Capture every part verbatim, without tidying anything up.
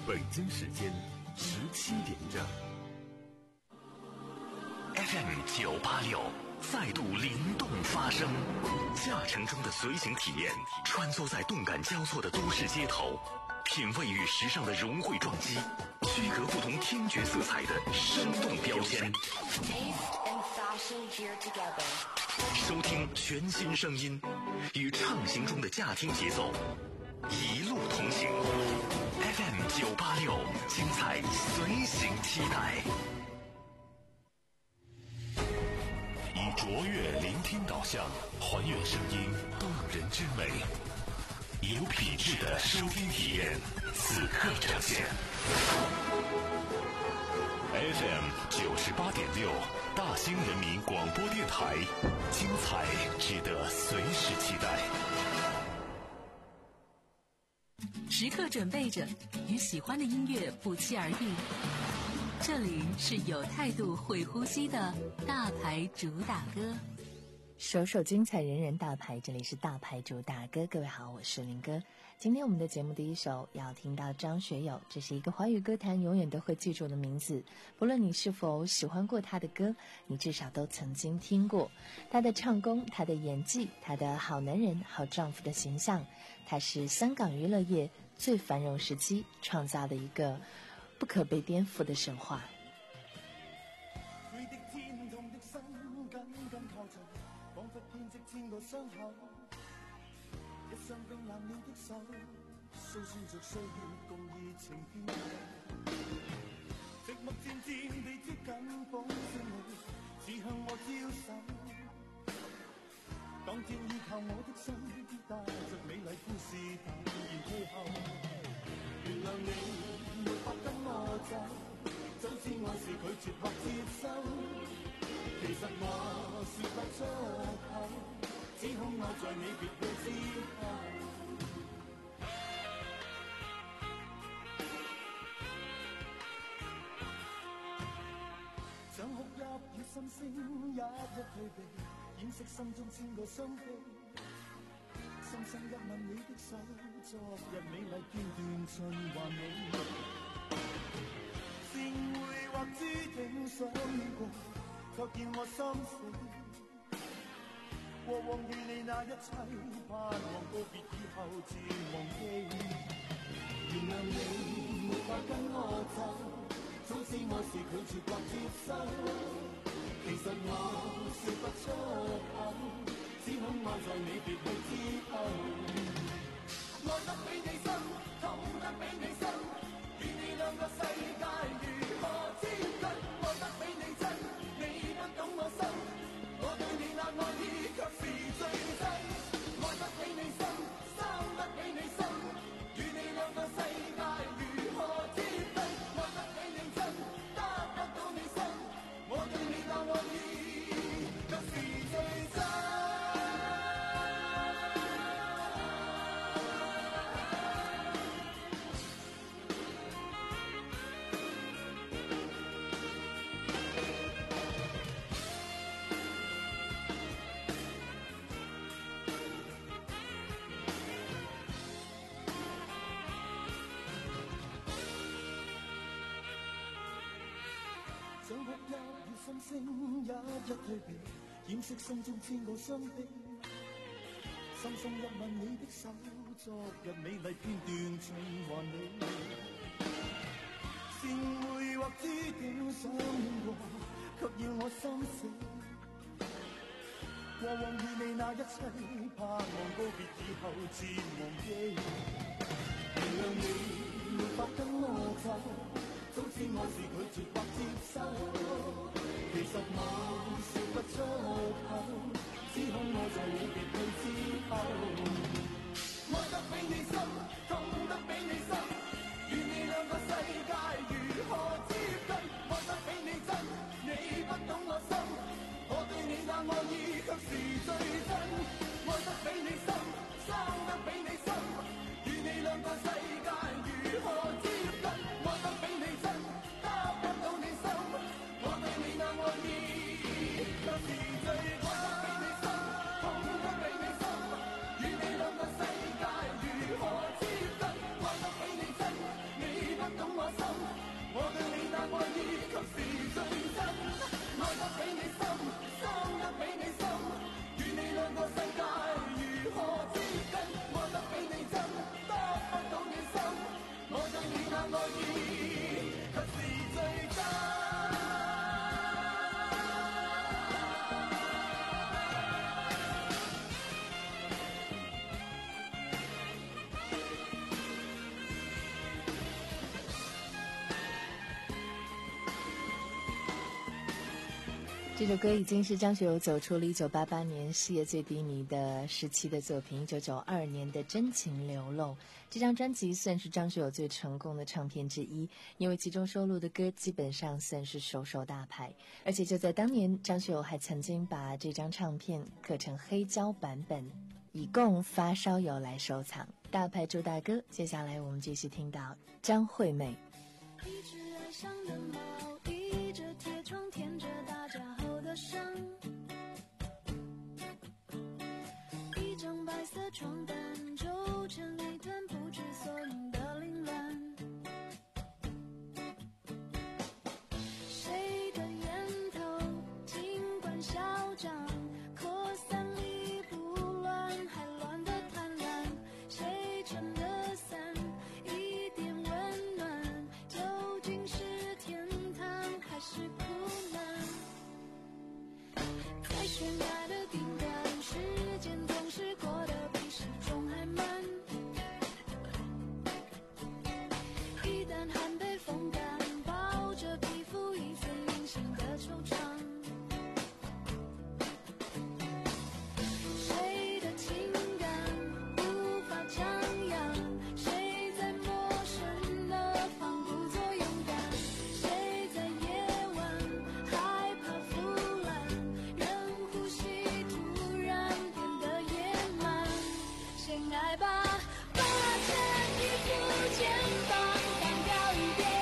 北京时间十七点整。 F M 九八六再度灵动发声，驾乘中的随行体验，穿梭在动感交错的都市街头，品味与时尚的融汇撞击，区隔不同听觉色彩的生动标签。收听全新声音，与畅行中的驾听节奏，一路同行。F M 九八六，精彩随行期待。以卓越聆听导向，还原声音动人之美，有品质的收听体验，此刻呈现。F M 九十八点六，大兴人民广播电台，精彩值得随时期待。 时刻准备着，与喜欢的音乐不期而遇。这里是有态度、会呼吸的大牌主打歌， 首首精彩，人人大牌。这里是大牌主打歌，各位好，我是林哥。今天我们的节目第一首要听到张学友，这是一个华语歌坛永远都会记住的名字。不论你是否喜欢过他的歌，你至少都曾经听过他的唱功、他的演技、他的好男人、好丈夫的形象。他是香港娱乐业最繁荣时期创造的一个不可被颠覆的神话。 佢的天痛的心緊緊靠着，彷彿編織千個傷口，一雙冰冷了的手，訴說着歲月共熱情偏愛，寂寞漸漸地接近綁住你，似向我招手。當天依靠我的心，帶着美麗故事淡然退後，原諒你沒法跟我走，早知愛是拒絕或接受，其實我說不出口，只恐愛在你別去之後。想哭泣與心聲，一一退避，掩飾心中千個傷悲。深深一吻你的手，昨日美麗片段循環你。善會或注定相遇過，卻見我心死。過往與你那一切，盼望告別以後自忘記。原諒你沒法跟我走，早知我是拒絕或接受，其實我說不出口，只恐愛在你別去之後。愛得比你深，痛得比你深，與你兩個世界如何接近？愛得比你真，你不懂我心，我對你那愛意卻是最真。愛得比你深，生得比你深，與你兩個世界如何接近？愛得比你真，得不到你心，我對你那愛意卻是最真。想哭泣與心聲，一一退避，掩飾心中千個傷悲。深深一吻你的手，昨日美麗片段循環你。善會或注定相遇過，卻要我心死。過往與你那一切，盼望告別以後自忘記。原諒你沒法跟我走，早知我是拒絕或接受，其實我說不出口，只恐愛在你別去之後。愛得比你深，痛得比你深，與你兩個世界如何接近？愛得比你真，你不懂我心，我對你那愛意卻是最真。愛得比你深，生得比你深，與你兩個世界如何接近？愛得比你真，得不到你心，我對你那愛意卻是最真。愛得比你深，痛得比你深，與你兩個世界如何接近？愛得比你真，你不懂这首歌已经是张学友走出了一九八八年事业最低迷的时期的作品，一九九二年的《真情流露》。这张专辑算是张学友最成功的唱片之一，因为其中收录的歌基本上算是首首大牌。而且就在当年，张学友还曾经把这张唱片刻成黑胶版本，以供发烧友来收藏。大牌主打歌，接下来我们继续听到张惠妹。 一只爱上的猫，倚着铁窗舔着大家后的伤，一张白色床单皱成一团不知所云的凌乱，谁的烟头尽管嚣张，扩散力不乱，还乱得贪婪，谁撑的伞一点温暖，究竟是天堂还是苦难？在悬崖的顶端，时间总是过得比时钟还慢，一旦汗被风干，抱着皮肤一份隐形的惆怅，谁的情感无法张扬，谁在陌生的房故作勇敢，谁在夜晚害怕腐烂，人呼吸突然变得野蛮。先爱吧，把牵一副肩膀干掉一点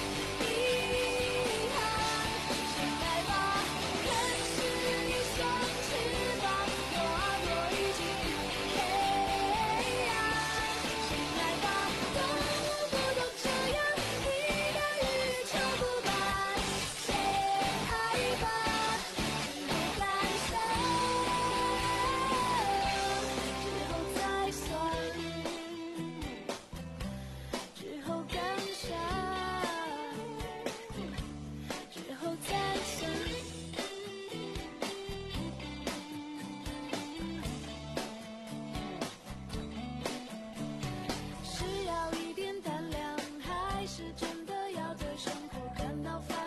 遗憾，先爱吧，认识一双翅膀，躲啊躲一进黑暗，先爱吧，动物不都这样，一大雨就不办，先爱吧，之后感伤，之后再算，之后感伤，之后再算。是要一点胆量，还是真的要对生活感到烦？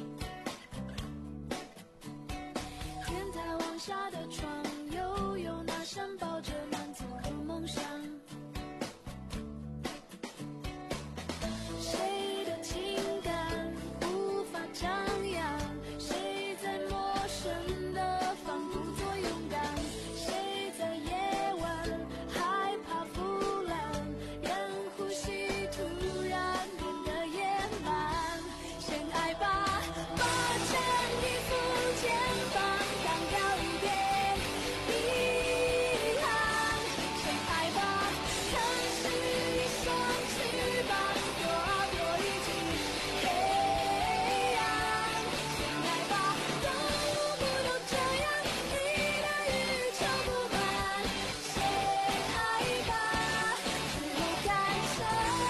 天台往下的窗，又有那扇抱着满足和梦想。谁的情感无法张扬，谁在陌生的房故作勇敢，谁在夜晚害怕腐烂，人呼吸突然变得野蛮。先爱吧，把牵一副肩膀干掉一点遗憾，先爱吧，看是一双翅膀，躲啊躲一进黑暗，先爱吧，动物不都这样，一大雨就不办，先爱吧，之后感伤，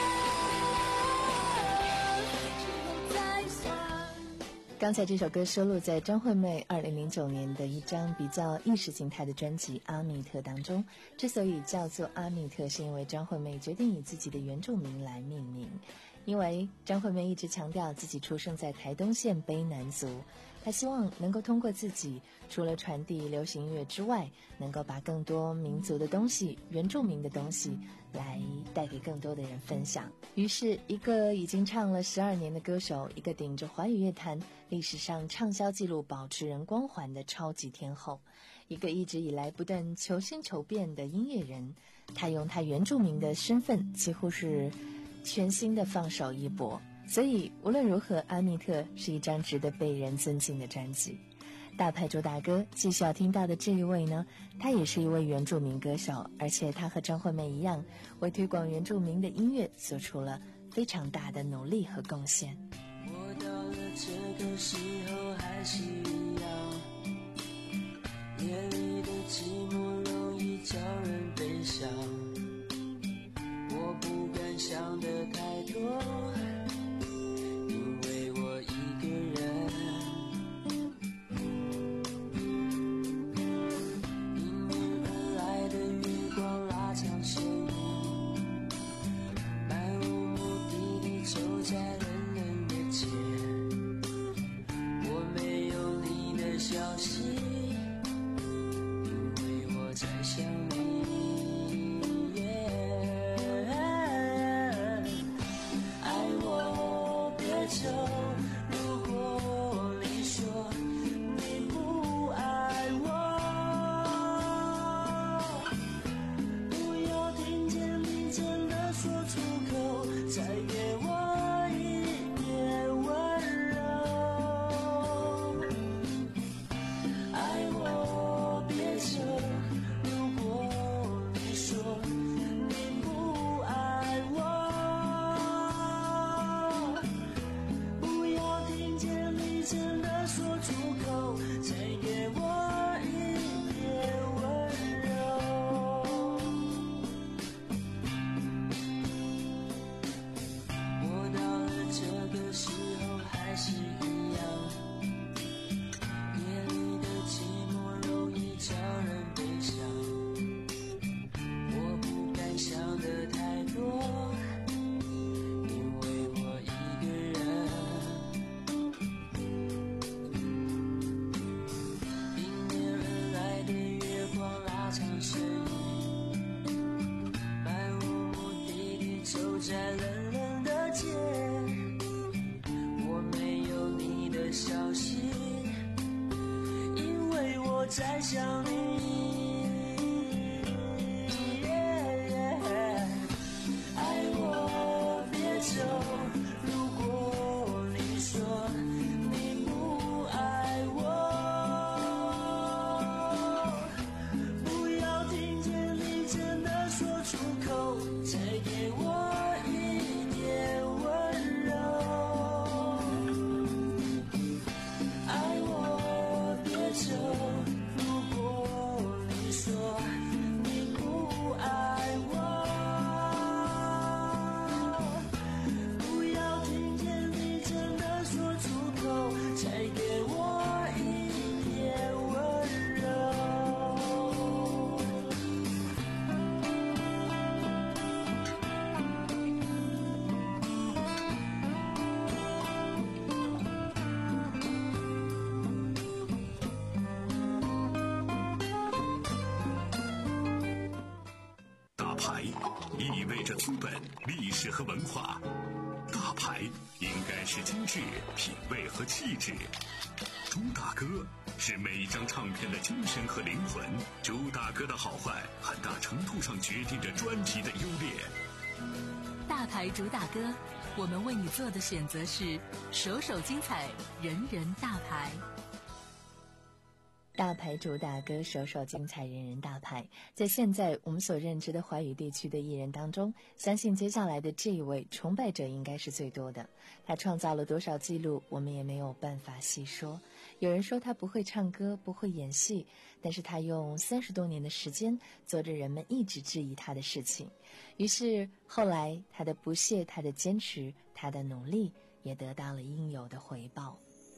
之后再算。 刚才这首歌收录在张惠妹二零零九年的一张比较意识形态的专辑《阿密特》当中。之所以叫做阿密特，是因为张惠妹决定以自己的原住民来命名。因为张惠妹一直强调自己出生在台东县卑南族，她希望能够通过自己，除了传递流行音乐之外，能够把更多民族的东西、原住民的东西来带给更多的人分享。于是，一个已经唱了十二年的歌手，一个顶着华语乐坛历史上畅销纪录保持人光环的超级天后，一个一直以来不断求新求变的音乐人，他用他原住民的身份，几乎是全新的放手一搏。所以无论如何，阿密特是一张值得被人尊敬的专辑。大牌主打歌继续要听到的这一位呢，他也是一位原住民歌手，而且他和张惠妹一样，为推广原住民的音乐做出了非常大的努力和贡献。 我到了这个时候还是一样，夜里的寂寞容易叫人悲伤，我不敢想得太多，因为我一个人。迎面而来的月光拉长身影，漫无目的地走在人人的街，我没有你的笑息，因为我在想你。爱我别走，如果你说你不爱我，不要听见你真的说出口，再给我一点温柔。爱我别走，如果你说你不爱我，不要听见你真的说出口，再给我一点温柔。我到了这个时候还是一样，夜里的寂寞容易叫人悲伤。我不敢想的太多，因为我一个人。迎面而来的月光拉长身影，漫无目的地走在冷冷的街。我没有你的消息，因为我在想你。爱我别走，如果你说你不爱我，不要听见你真的说出口，再给我一点温柔。爱我别走，如果你说你不爱我，不要听见你真的说出口，再给我一点温柔。 大牌意味着资本、历史和文化，大牌应该是精致、品味和气质。朱大哥是每一张唱片的精神和灵魂，朱大哥的好坏很大程度上决定着专辑的优劣。 大牌主打歌，我们为你做的选择是首首精彩，人人大牌。 大牌主打歌，首首精彩，人人大牌。在现在我们所认知的华语地区的艺人当中，相信接下来的这一位崇拜者应该是最多的。他创造了多少记录，我们也没有办法细说。有人说他不会唱歌，不会演戏，但是他用三十多年的时间做着人们一直质疑他的事情。于是后来他的不懈，他的坚持，他的努力也得到了应有的回报。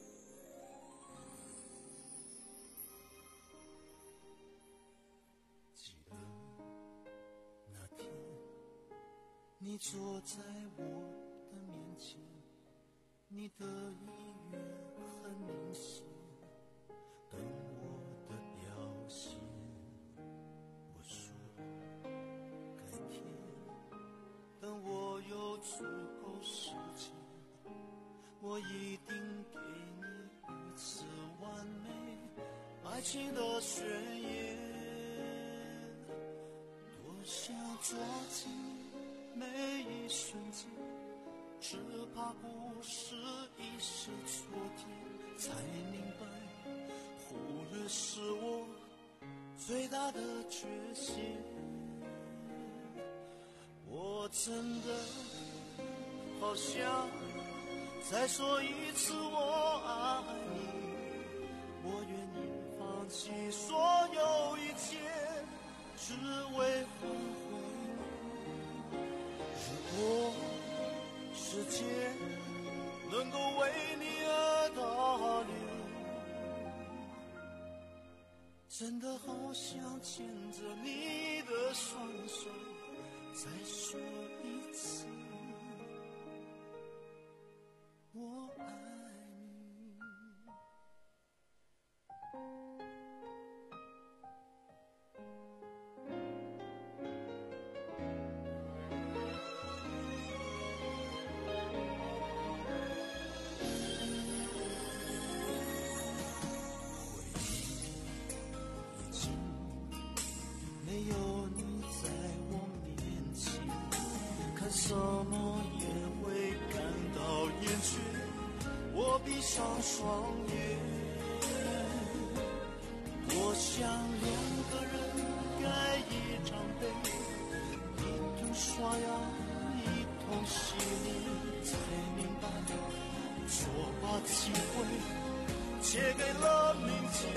你坐在我的面前，你的意愿很明显，等我的表现。我说改天，等我有足够时间，我一定给你一次完美爱情的宣言。多想捉紧每一瞬间，只怕不是一时错天，才明白忽略是我最大的缺陷。我真的好想再说一次我爱你，我愿意放弃所有一切，只为换回如果世界能够为你而倒流，真的好想牵着你的双手，再说一次我爱你。 上双眼。我想两个人盖一张被，一同刷牙，一同洗脸，才明白错把机会借给了明天。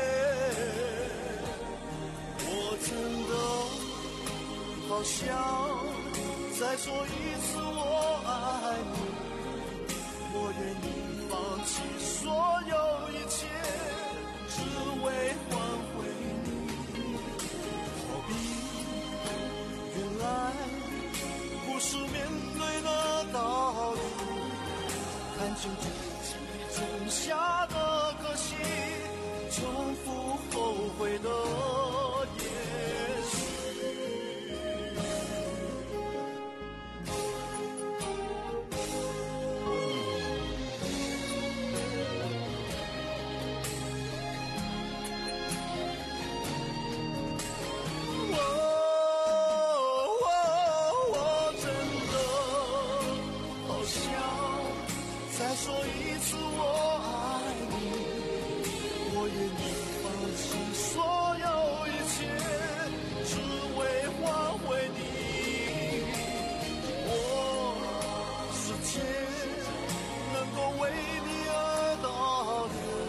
我真的好想再说一次我爱你，我愿意放弃所有一切，只为换回你。逃避原来不是面对的道理，看清自己种下的个性，重复后悔的也许。再说一次我爱你，我愿意放弃所有一切，只为换回你。我世界能够为你而倒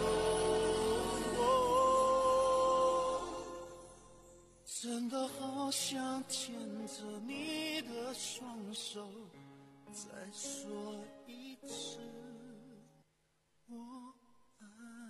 流，真的好想牵着你的双手，再说一次我爱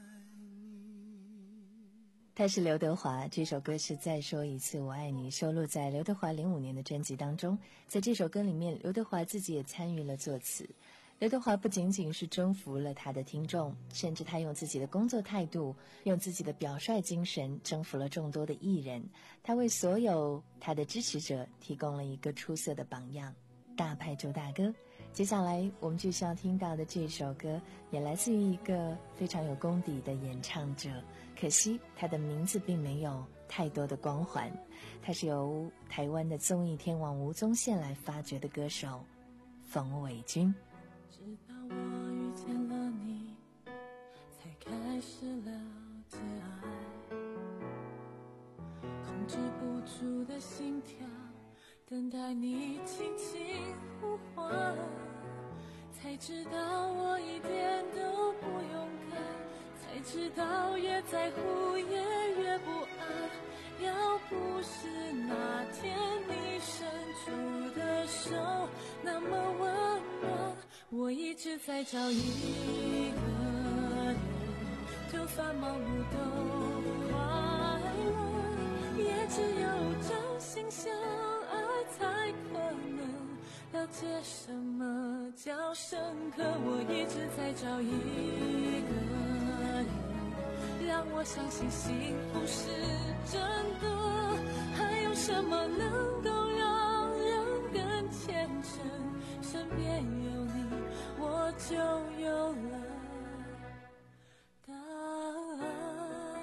你。 他是刘德华，这首歌是再说一次我爱你，收录在刘德华零五年的专辑当中。在这首歌里面，刘德华自己也参与了作词。刘德华不仅仅是征服了他的听众，甚至他用自己的工作态度，用自己的表率精神征服了众多的艺人。他为所有他的支持者提供了一个出色的榜样。大牌主大哥，接下来我们继续要听到的这首歌也来自于一个非常有功底的演唱者，可惜他的名字并没有太多的光环。他是由台湾的综艺天王吴宗宪来发掘的歌手冯伟军。 直到我遇见了你，才开始了解爱，控制不住的心跳，等待你轻轻呼唤，才知道我一点都不勇敢，才知道越在乎也越不安。要不是那天你伸出的手那么温暖，我一直在找一个人，就算忙碌都快乐，也只有真心相爱才可能了解什么叫深刻。我一直在找一个人，让我相信幸福是真的，还有什么能够让人更虔诚？身边有你，我就有了答案。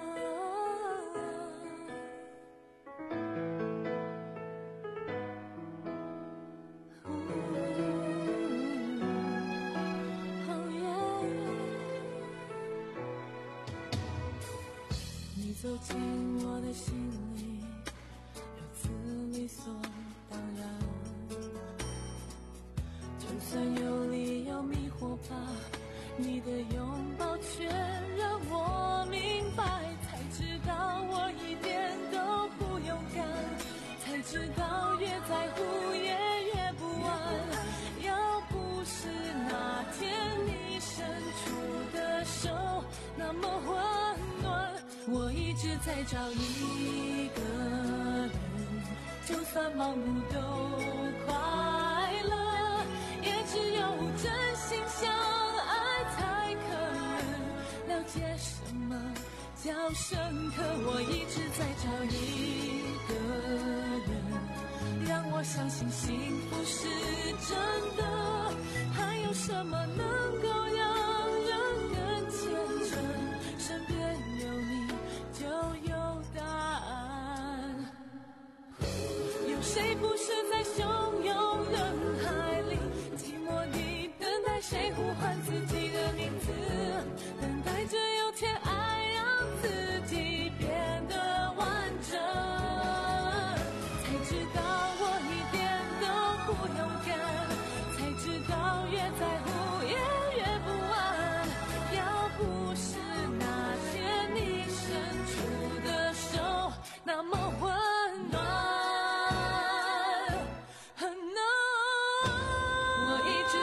你走进我的心里，如此理所当然，就算有理由迷惑吧，你的拥抱却让我明白，才知道我一点都不勇敢，才知道越在乎也越不安。要不是那天你伸出的手那么温暖，我一直在找一个人，就算忙碌都快乐，也只有真心相爱才可能了解什么叫深刻。我一直在找一个人，让我相信幸福是真的，还有什么能够让人更虔诚？身边有你就有答案。有谁不是在汹涌人海里，寂寞地等待谁呼唤自己的名字？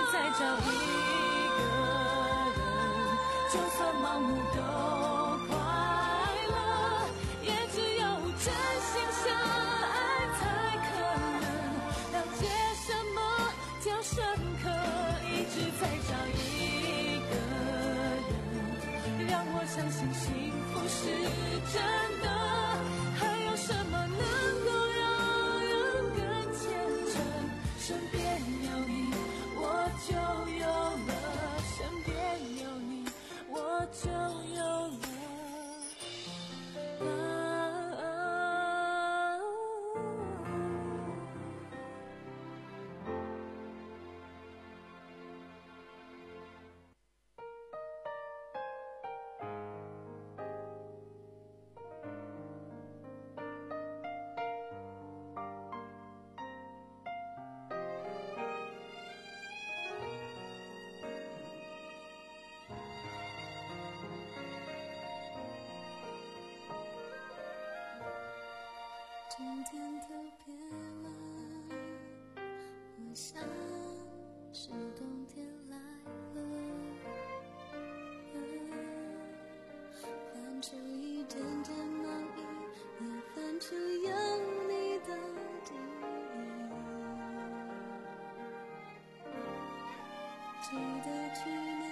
再找一个人，就算盲目都快乐，也只有真心相爱才可能了解什么叫深刻。一直在找一个人，让我相信幸福是真的。还有什么能够让人更虔诚？身边有你，我就有了；身边有你，我就有了。啊啊今天特别冷，我想是冬天来了。翻出一件件毛衣，也翻出有你的记忆。记得去年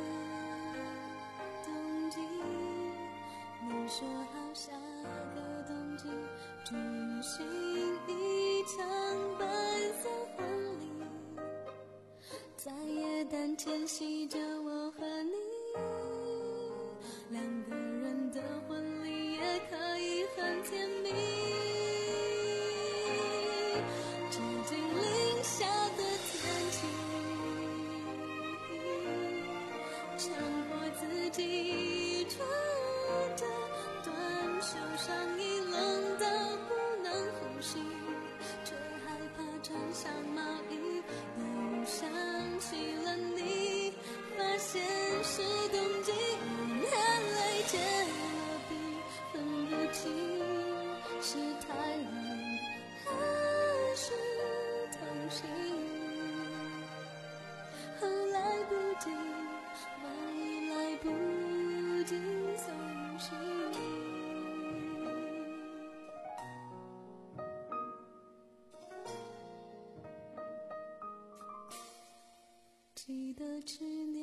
冬季，你说好下个冬季举行一场白色婚礼，在耶诞前夕着我和你，两个人的婚礼也可以很甜蜜。接近零下的天气，强迫自己穿着短袖上衣，冷到不能呼吸，却害怕穿上毛衣，又想起了你，发现是冬季，眼泪结了冰，分不清是太冷还是痛心。后来不及，万一来不及送信。记得去年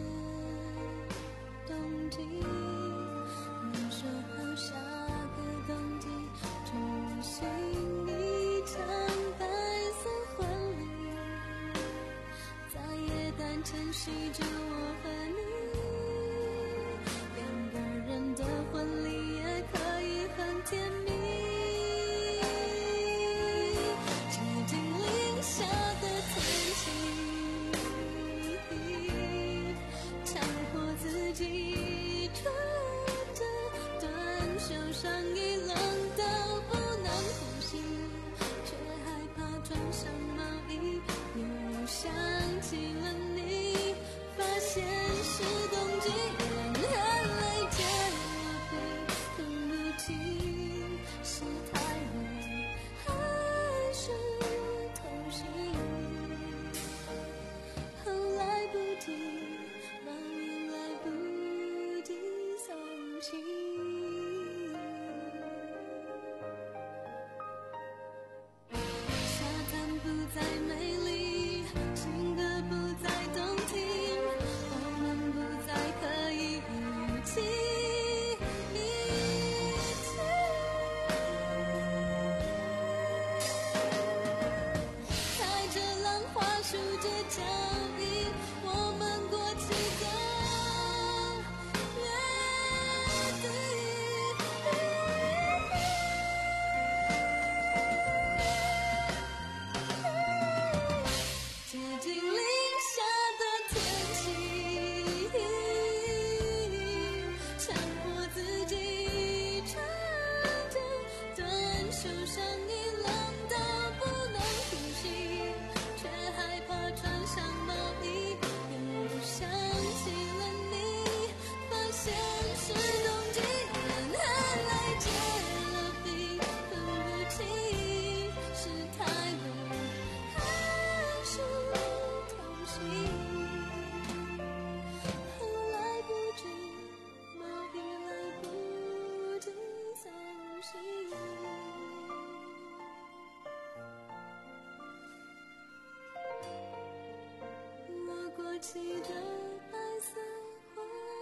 冬季，你说好下个冬季举行一场白色婚礼，在耶诞前夕着我和你，两个人的婚礼也可以很甜蜜。接近零下的天气，强迫自己穿着短袖上衣，冷到不能呼吸，却害怕穿上毛衣，又想起了你，发现过期的白色花。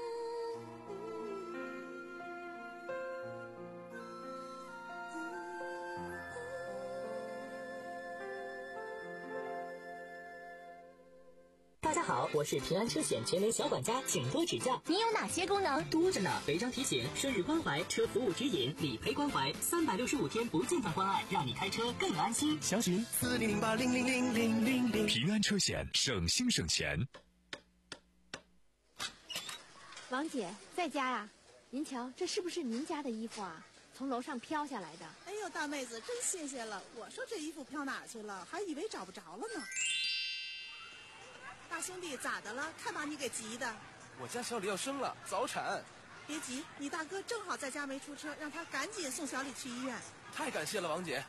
大家好，我是平安车险全联小管家，请多指教。 你有哪些功能？ 多着呢，违章提醒、顺日关怀、车服务指引、理赔关怀，三百六十五天不间断关爱，让你开车更安心。 详询四零零八零零零零零零。平安车险，省心省钱。 王姐在家呀？您瞧，这是不是您家的衣服啊？从楼上飘下来的。 哎呦，大妹子，真谢谢了。我说这衣服飘哪去了，还以为找不着了呢。大兄弟，咋的了？看把你给急的。 我家小李要生了，早产。 别急，你大哥正好在家没出车，让他赶紧送小李去医院。 太感谢了，王姐。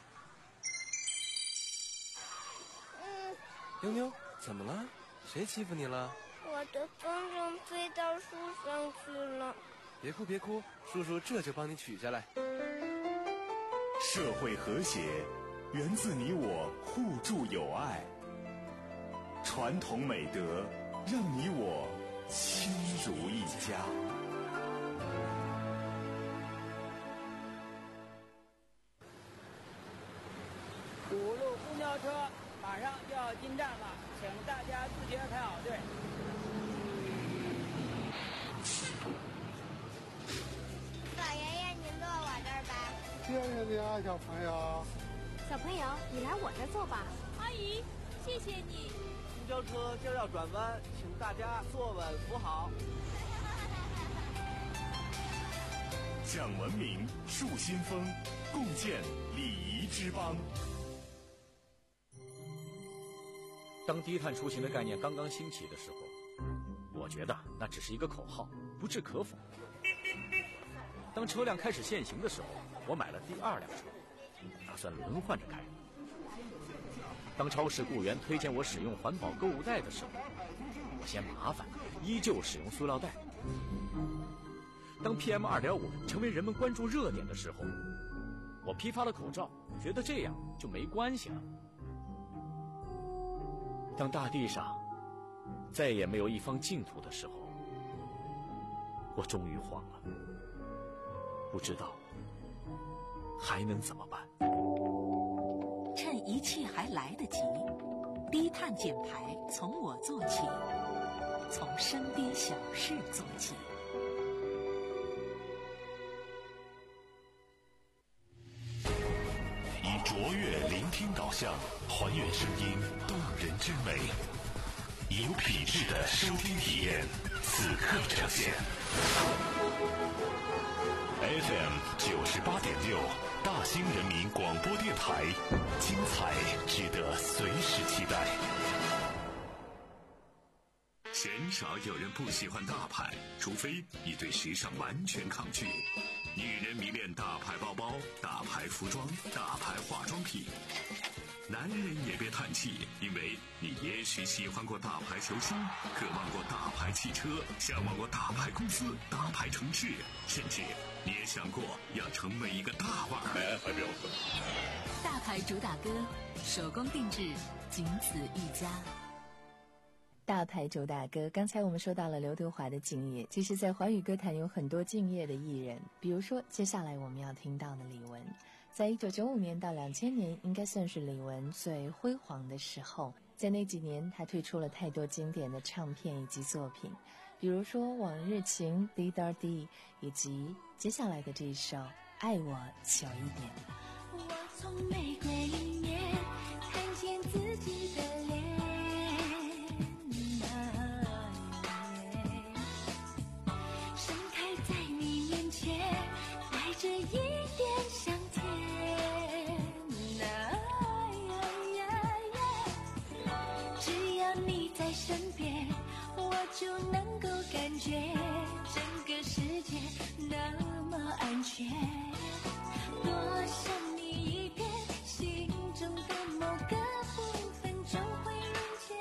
嗯， 妞妞，怎么了？谁欺负你了？ 我的风筝飞到树上去了。 别哭别哭，叔叔这就帮你取下来。 社会和谐源自你我互助友爱，传统美德让你我亲如一家。 五路公交车马上就要进站了，请大家自觉排好队。 老爷爷，您坐我这儿吧。 谢谢你啊，小朋友。 小朋友，你来我这儿坐吧。 阿姨，谢谢你。 公交车今儿要转弯，请大家坐稳扶好。 讲文明，树新风，共建礼仪之邦。 当低碳出行的概念刚刚兴起的时候，我觉得那只是一个口号，不置可否。当车辆开始限行的时候，我买了第二辆车，打算轮换着开。当超市雇员推荐我使用环保购物袋的时候，我嫌麻烦，依旧使用塑料袋。当 P M 二点五 成为人们关注热点的时候，我批发了口罩，觉得这样就没关系了。当大地上再也没有一方净土的时候，我终于慌了，不知道还能怎么办。 趁一切还来得及，低碳减排从我做起，从身边小事做起。 以卓越聆听导向，还原声音动人之美，以有品质的收听体验，此刻呈现。F M 九十八点六，大兴人民广播电台，精彩值得随时期待。鲜少有人不喜欢大牌，除非你对时尚完全抗拒。女人迷恋大牌包包、大牌服装、大牌化妆品。男人也别叹气，因为你也许喜欢过大牌球星，渴望过大牌汽车，向往过大牌公司、大牌城市，甚至你也想过要成为一个大腕儿。哎，还不要喝。 大牌主打歌，手工定制，仅此一家。 大牌主打歌，刚才我们说到了刘德华的敬业，其实在华语歌坛有很多敬业的艺人，比如说接下来我们要听到的李玟。在一九九五年到两千年，应该算是李玟最辉煌的时候。在那几年，他推出了太多经典的唱片以及作品，比如说《往日情》、《滴答滴》，以及接下来的这一首《爱我久一点》。 我从玫瑰里面看见自己的脸，盛开在你面前，带着一点香甜。只要你在身边，我就能够感觉整个世界那么安全。多想你一遍，心中的某个部分就会溶解。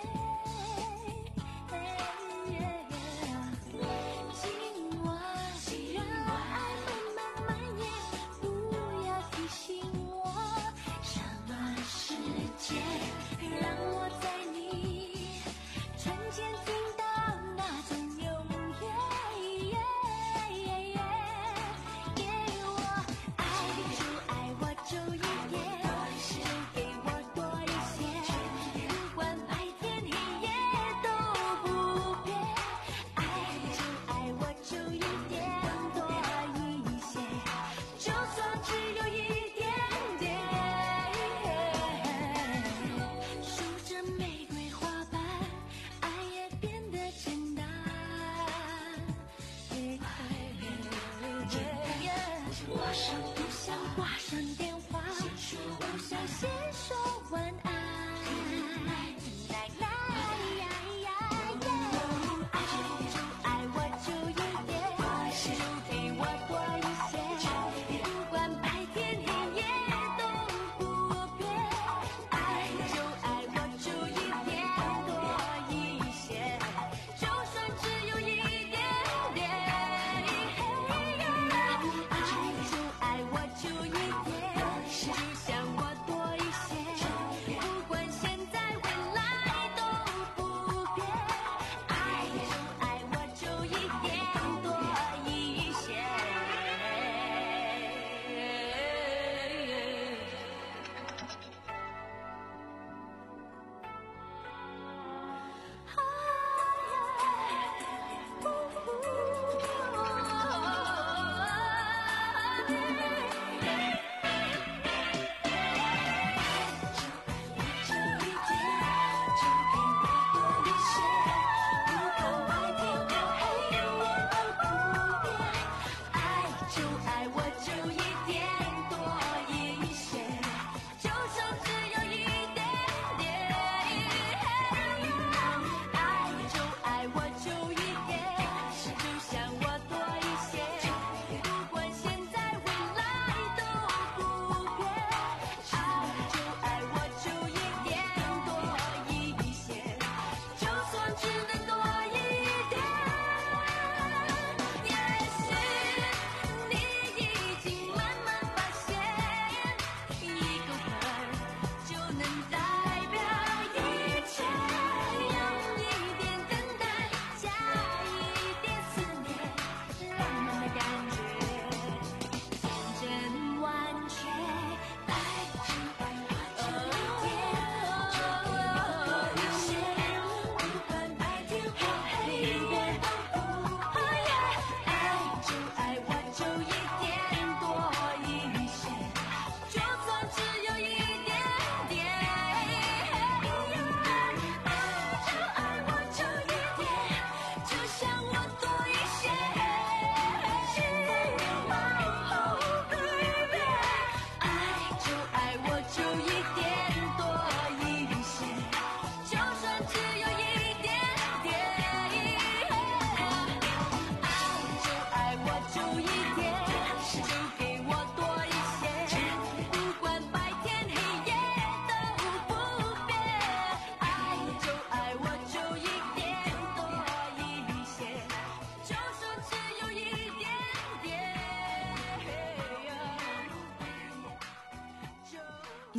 今晚让爱慢慢蔓延，不要提醒我什么时间，让我在你瞬间听到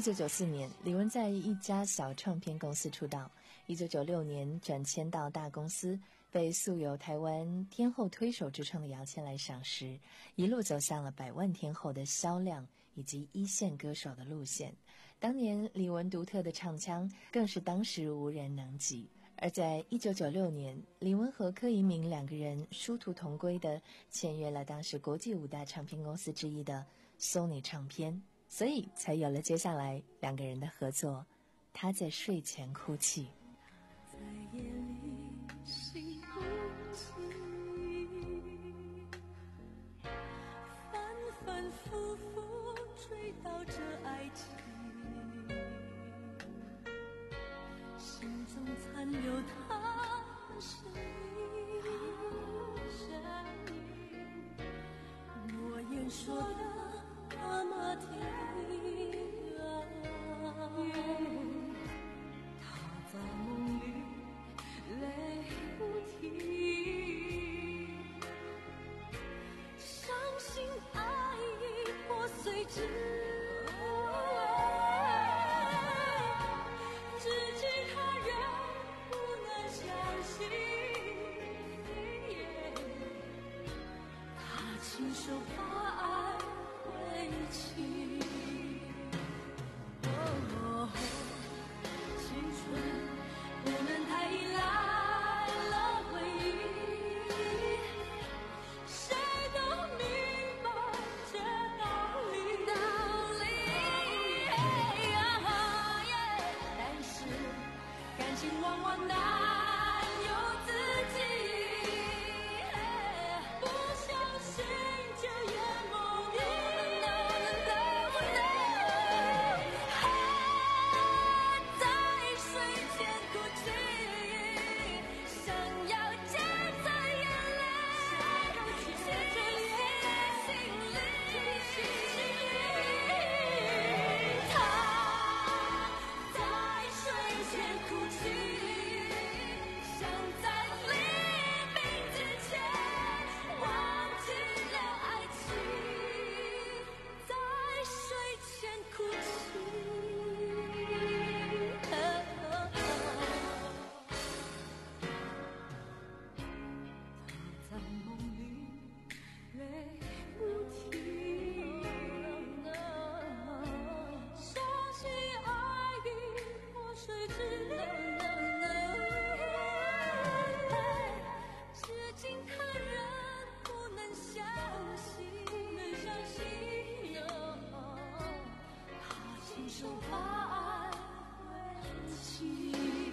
九九四年，李玟在一家小唱片公司出道。一九九六年转签到大公司，被素有台湾天后推手之称的姚谦来赏识，一路走向了百万天后的销量以及一线歌手的路线。当年李玟独特的唱腔更是当时无人能及。而在一九九六年，李玟和柯以敏两个人殊途同归的签约了当时国际五大唱片公司之一的 Sony 唱片，所以才有了接下来两个人的合作。他在睡前哭泣， 在夜里心不齐，反反复复追悼着爱情，心中残留他的身影，诺言说的那么甜蜜啊，他在梦里泪不停，伤心爱已破碎之至今他仍不能相信，他亲手把爱挥起。哦，青春不能太依赖了回忆，谁都明白这道理。但是感情往往难由自己，不小心就淹没你。在睡前哭泣，想要夹在眼泪，写在心里。他在睡前哭泣，想在黎明之前忘记了爱情，在睡前哭泣。在梦里泪不停，相信爱已破碎之至今他仍不能相信，他亲手把爱挥起。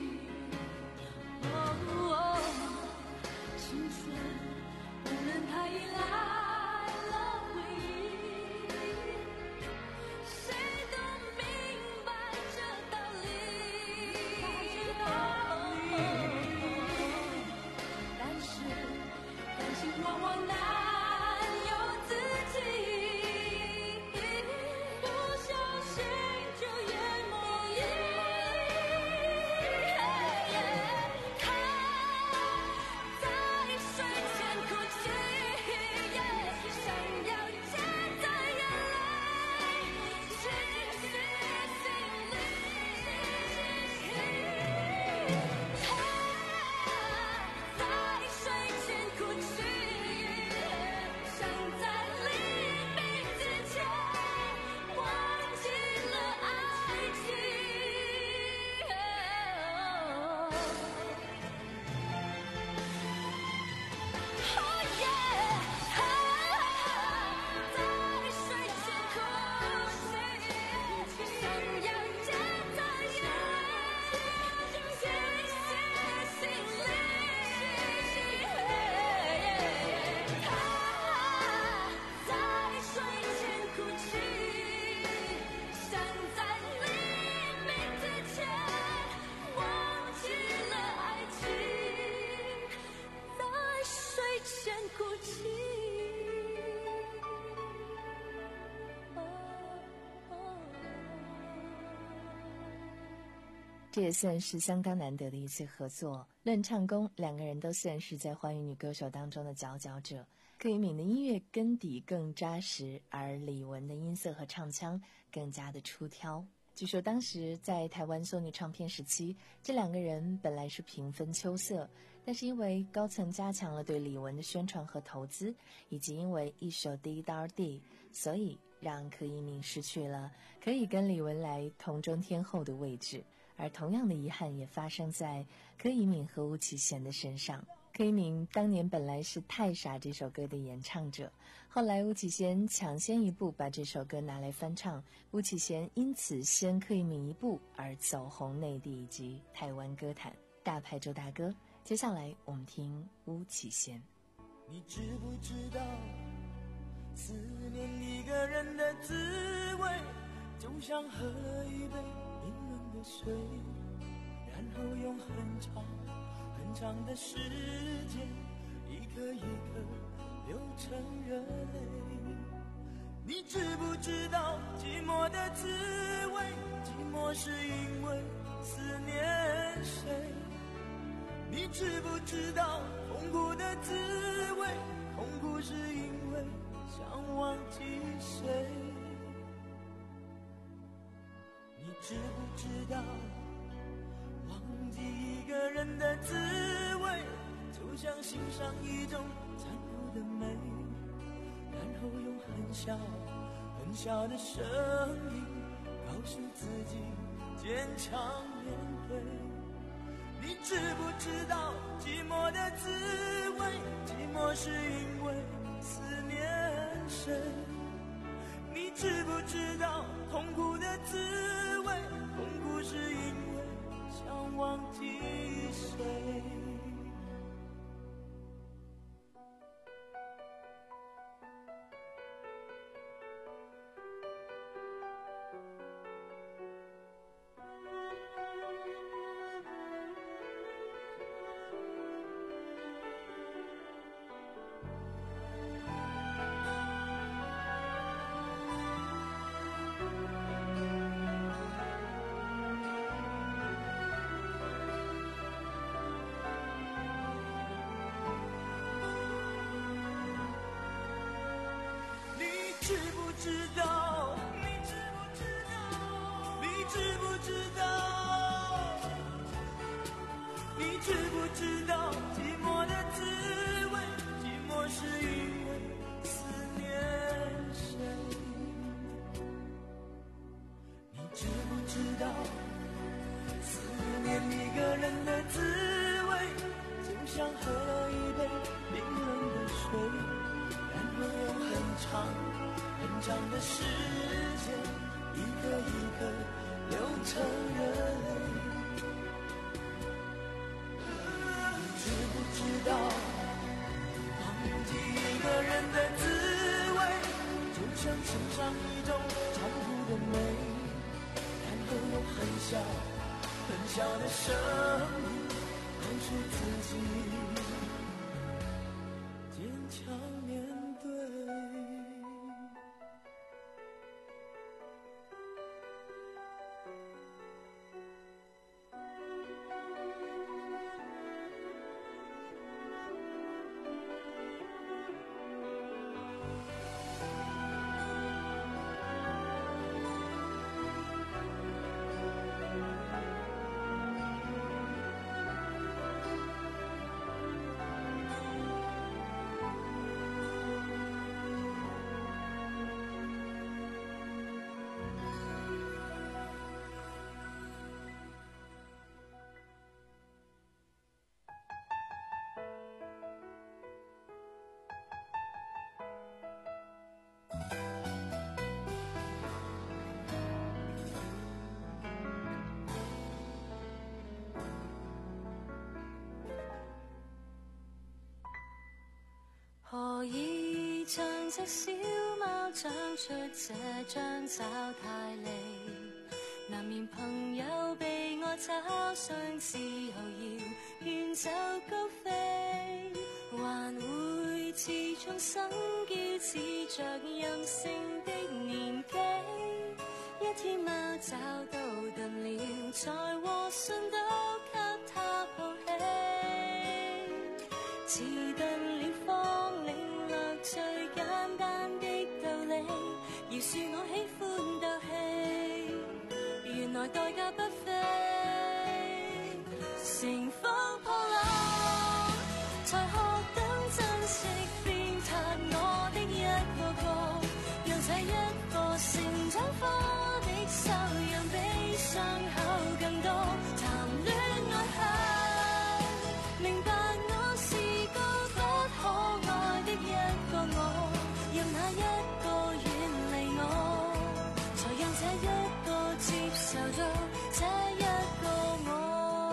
哦，青春不能太依赖了回忆，谁都明白这道理。但是感情往往难由自己，不小心就淹没你。他在睡前哭泣，想要夹在眼泪，写在心里。他在睡前哭泣，想在黎明之前忘记了爱情。Oh yeah， 在睡前哭泣，想要夹在眼泪，写在心里。他在睡前哭泣，想在黎明之前忘记了爱情，在睡前哭泣。 这也算是相当难得的一次合作。论唱功，两个人都算是在华语女歌手当中的佼佼者。柯以敏的音乐根底更扎实，而李玟的音色和唱腔更加的出挑。 据说当时在台湾索尼唱片时期，这两个人本来是平分秋色，但是因为高层加强了对李玟的宣传和投资，以及因为一首《滴答滴》，所以让柯以敏失去了可以跟李玟来同中天后的位置。而同样的遗憾也发生在柯以敏和巫启贤的身上。柯以敏当年本来是《太傻》这首歌的演唱者，后来巫启贤抢先一步把这首歌拿来翻唱，巫启贤因此先柯以敏一步而走红内地以及台湾歌坛。大牌周大哥，接下来我们听巫启贤。 你知不知道思念一个人的滋味，就像喝了一杯冰冷的水，然后用很长很长的时间一颗一颗流成热泪。你知不知道寂寞的滋味，寂寞是因为思念谁。你知不知道痛苦的滋味，痛苦是因为想忘记谁。你知不知道忘记一个人的滋味，就像欣赏一种残酷的美，然后用很小很小的声音告诉自己坚强面对。你知不知道寂寞的滋味，寂寞是因为思念谁。你知不知道痛苦的滋味，痛苦是因为想忘记谁。知不知道？你知不知道？你知不知道？你知不知道寂寞的滋味？寂寞是因为思念谁？你知不知道思念一个人的滋味，就像喝了一杯冰冷的水，然后用很长很长的时间一颗一颗流成热泪。你知不知道忘记一个人的滋味，就像欣赏一种残酷的美，然后用很小很小的声音告诉自己坚强面对。 何以像隻小貓長出這張爪太利，難免朋友被我找相似後要遠走高飛，還會自重生驕似着任性的年紀，一天貓找到近了才和信都給他抱起，似頓了方領略最簡單的道理，饒恕我喜歡鬥氣， 來代價不菲。乘風破浪，才學懂珍惜鞭撻我的一個個，讓這一個成長科的修養比傷口更多。談戀愛後，明白我是個不可愛的一個我，任那一個遠離我，才讓這一個接受到這一個我。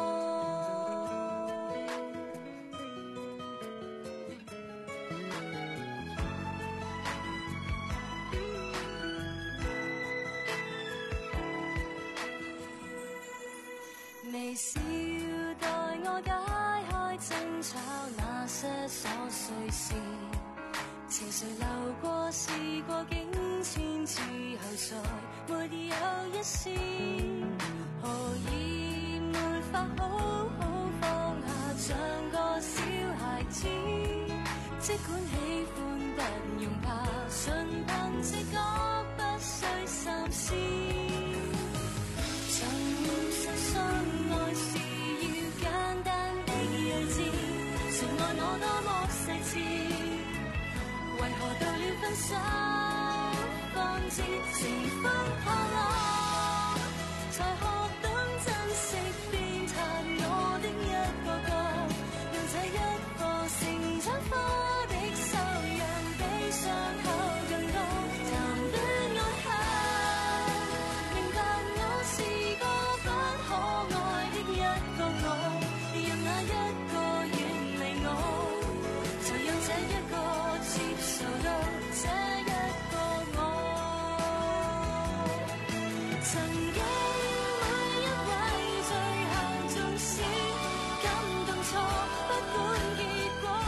微笑待我解開爭吵那些瑣碎事，情緒流過事過境遷之後，再沒有一絲，何以沒法好好放下，像個小孩子，即管喜歡不用怕，純憑直覺不需心思。曾相信愛是要簡單的睿智，誰愛我多麼細緻，為何到了分手方知乘風破浪，才學懂珍惜鞭撻我的一個個，讓這一個成長科的修養比傷口更多。談戀愛後，明白我是個不可愛的一個我，任那一個遠離我，就讓這一個接受到這一個我。曾經每一位最後縱使感動錯，不管結果，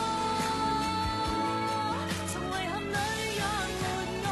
從遺憾裏養活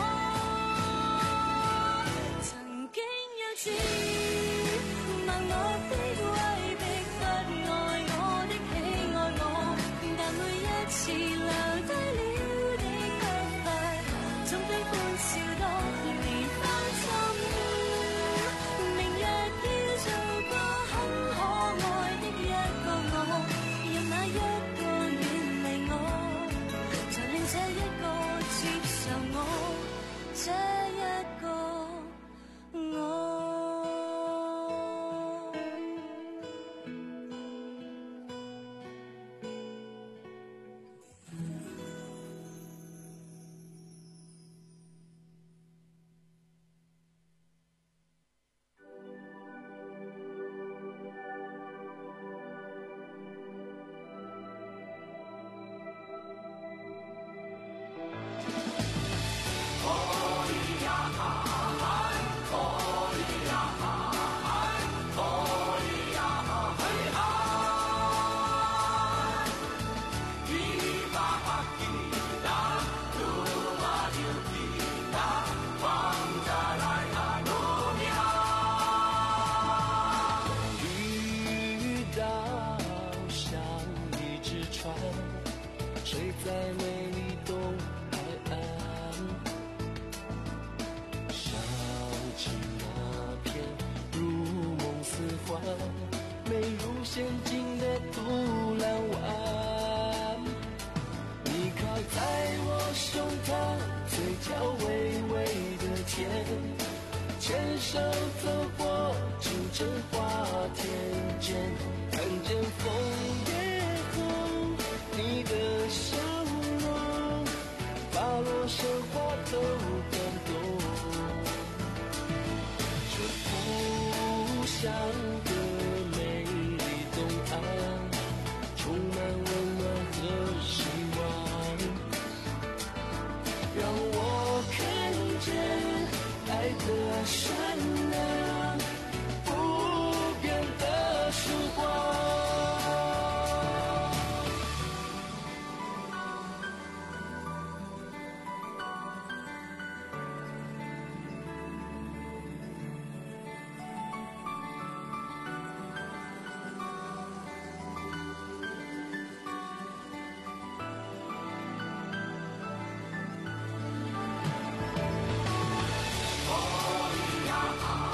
我。曾經幼稚盲目的威逼不愛我的喜愛我，但每一次留低了的不快，總比歡笑多年翻針。明日要做個很可愛的一個我，任那一個遠離我，才令這一個接受我，這一個我。 睡在美丽东海岸，想起那片如梦似幻、美如仙境的土蓝湾。你靠在我胸膛，嘴角微微的甜，牵手走过青春花田间，看见枫叶红，你的笑容把落神花都感动。这故乡的美丽东岸，充满温暖和希望，让我看见爱的善良，不变的曙光。 可以呀。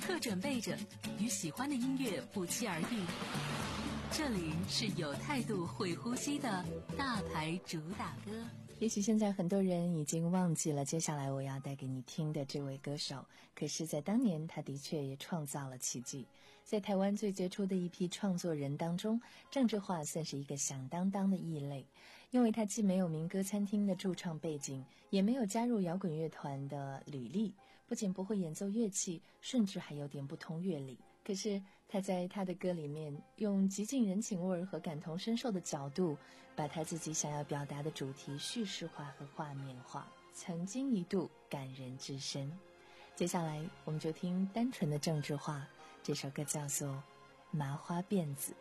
刻准备着与喜欢的音乐不期而遇。这里是有态度会呼吸的大牌主打歌。 也许现在很多人已经忘记了接下来我要带给你听的这位歌手，可是在当年他的确也创造了奇迹。在台湾最杰出的一批创作人当中，郑智化算是一个响当当的异类，因为他既没有民歌餐厅的驻唱背景，也没有加入摇滚乐团的履历，不仅不会演奏乐器，甚至还有点不通乐理。可是他在他的歌里面用极尽人情味和感同身受的角度，把他自己想要表达的主题叙事化和画面化，曾经一度感人至深。接下来我们就听单纯的郑智化，这首歌叫做《麻花辫子》。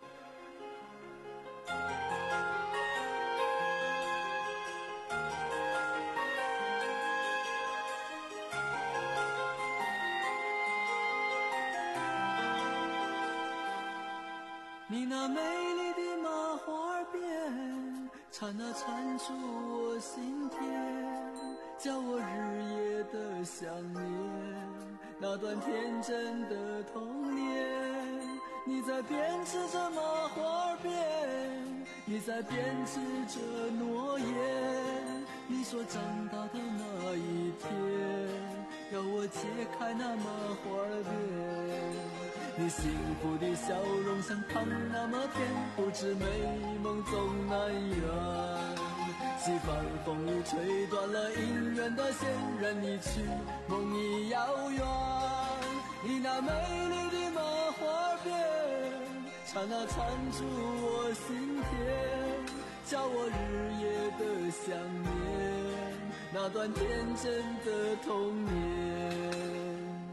你那美丽的麻花辫，刹那缠住我心田，叫我日夜的想念那段天真的童年。你在编织着麻花辫，你在编织着诺言。你说长大的那一天，要我解开那麻花辫。你幸福的笑容像糖那么甜，不知美梦总难圆。西方风雨吹断了姻缘的线，任你去梦已遥远。你那美丽的麻花辫，刹那缠住我心田，叫我日夜的想念那段天真的童年。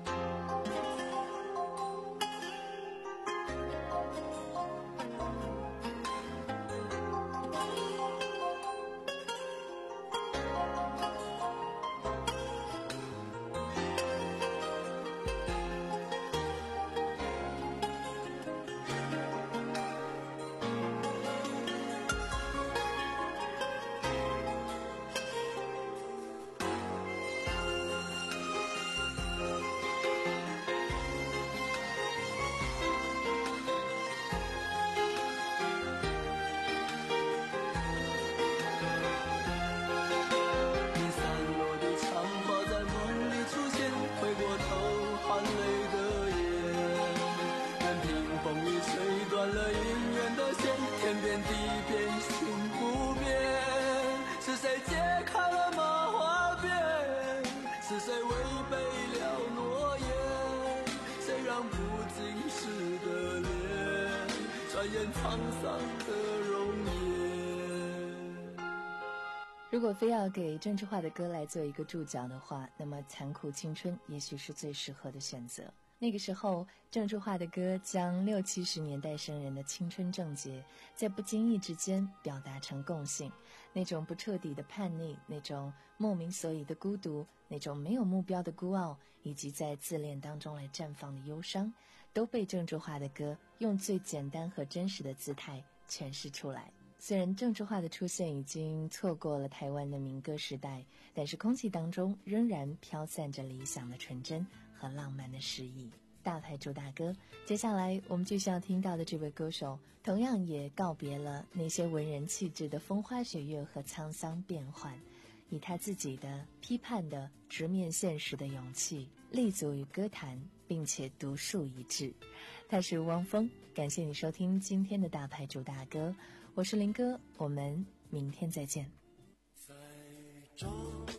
如果非要给郑智化的歌来做一个注脚的话，那么残酷青春也许是最适合的选择。那个时候郑智化的歌将六七十年代生人的青春症结在不经意之间表达成共性，那种不彻底的叛逆，那种莫名所以的孤独，那种没有目标的孤傲，以及在自恋当中来绽放的忧伤，都被郑智化的歌用最简单和真实的姿态诠释出来。虽然郑智化的出现已经错过了台湾的民歌时代，但是空气当中仍然飘散着理想的纯真和浪漫的诗意。大牌主打歌，接下来我们就需要听到的这位歌手，同样也告别了那些文人气质的风花雪月和沧桑变幻，以他自己的批判的直面现实的勇气，立足于歌坛，并且独树一帜。他是汪峰，感谢你收听今天的大牌主打歌，我是林哥，我们明天再见。 在中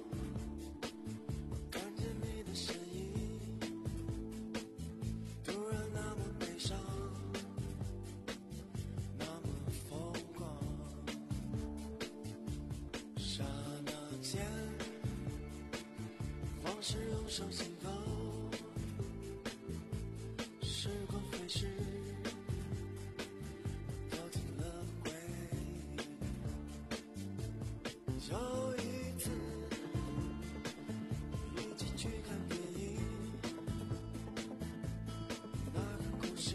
看见你的身影，突然那么悲伤，那么疯狂，刹那间往事涌上心头，时光飞逝，掉进了回忆。有一次一起去看电影，那个故事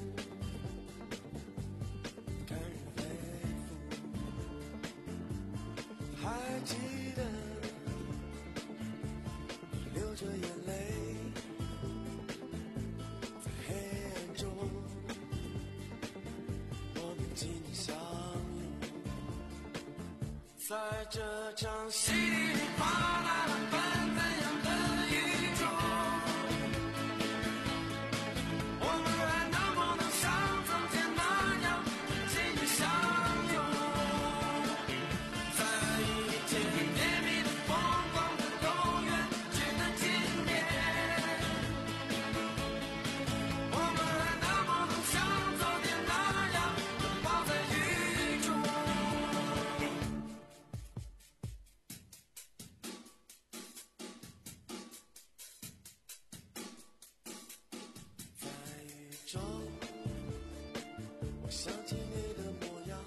感人肺腑，还记得你流着眼泪在这场稀里哗啦的纷纷扬的雨中，我们还能不能像从前那样紧紧相拥，在一天绵密的风光的都远去的今天，我们还能不能像昨天那样拥抱在雨中。我想起你的模样，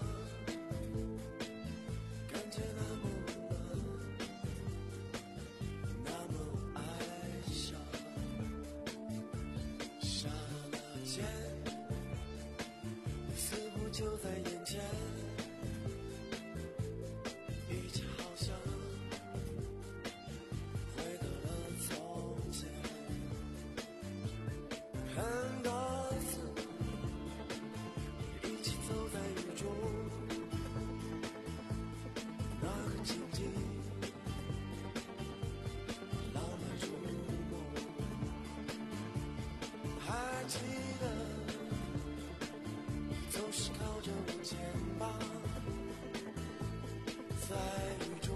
感觉那么温暖，那么哀伤。刹那间，你似乎就在眼前，一切好像回到了从前。很多次一起走在雨中，那个情景浪漫如梦。还记得你总是靠着我肩膀，在雨中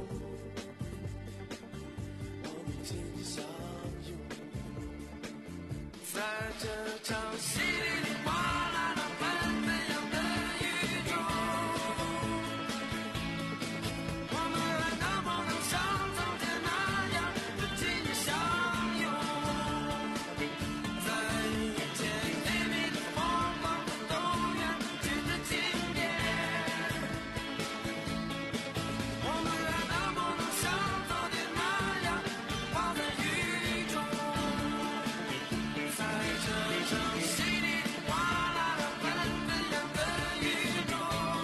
我们紧紧相拥，在这场稀里哗啦的纷纷扬的雨中，我们还能不能像从前那样紧紧相拥，在一天绵密的风光都远去的今天，我们还能不能像昨天那样抱在雨中，在这场稀里哗啦的纷纷扬的雨中，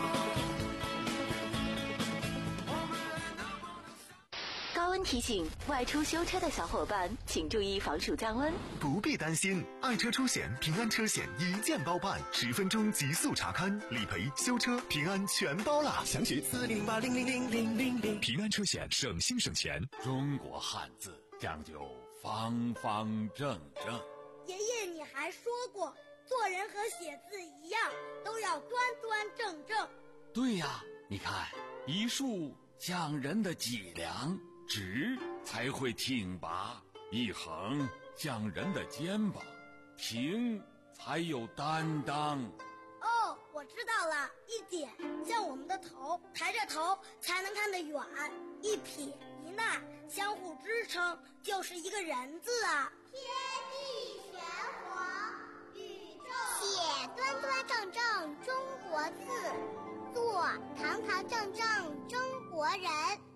高温提醒：外出修车的小伙伴，请注意防暑降温。 不必担心，爱车出险平安车险一键包办，十分钟极速查勘、理赔、修车、平安全包啦！详询四零八零零零零零零。平安车险，省心省钱。 中国汉字讲究方方正正。 爷爷，你还说过，做人和写字一样，都要端端正正。 对呀，你看，一竖讲人的脊梁，直才会挺拔；一横讲人的肩膀，平才有担当。 哦，我知道了，一点像我们的头，抬着头才能看得远；一撇一捺相互支撑，就是一个人字啊。 天地玄黄，宇宙写端端正正中国字，做堂堂正正中国人。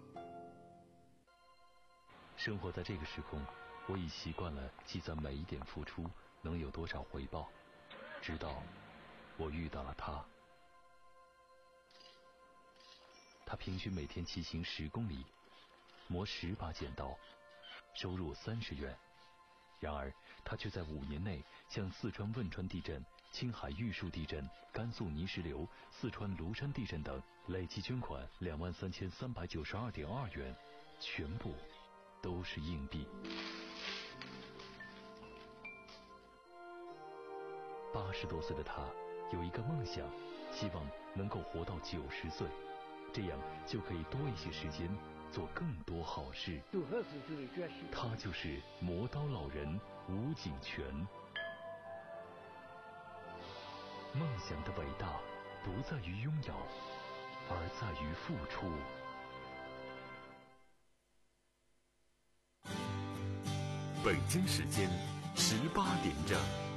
生活在这个时空，我已习惯了计算每一点付出能有多少回报，直到我遇到了他。他平均每天骑行十公里，磨十把剪刀，收入三十元。然而他却在五年内向四川汶川地震、青海玉树地震、甘肃泥石流、四川庐山地震等累计捐款两万三千三百九十二点二元，全部都是硬币。八十多岁的他有一个梦想，希望能够活到九十岁，这样就可以多一些时间做更多好事。他就是磨刀老人吴景全。梦想的伟大不在于拥有，而在于付出。 北京时间十八点整。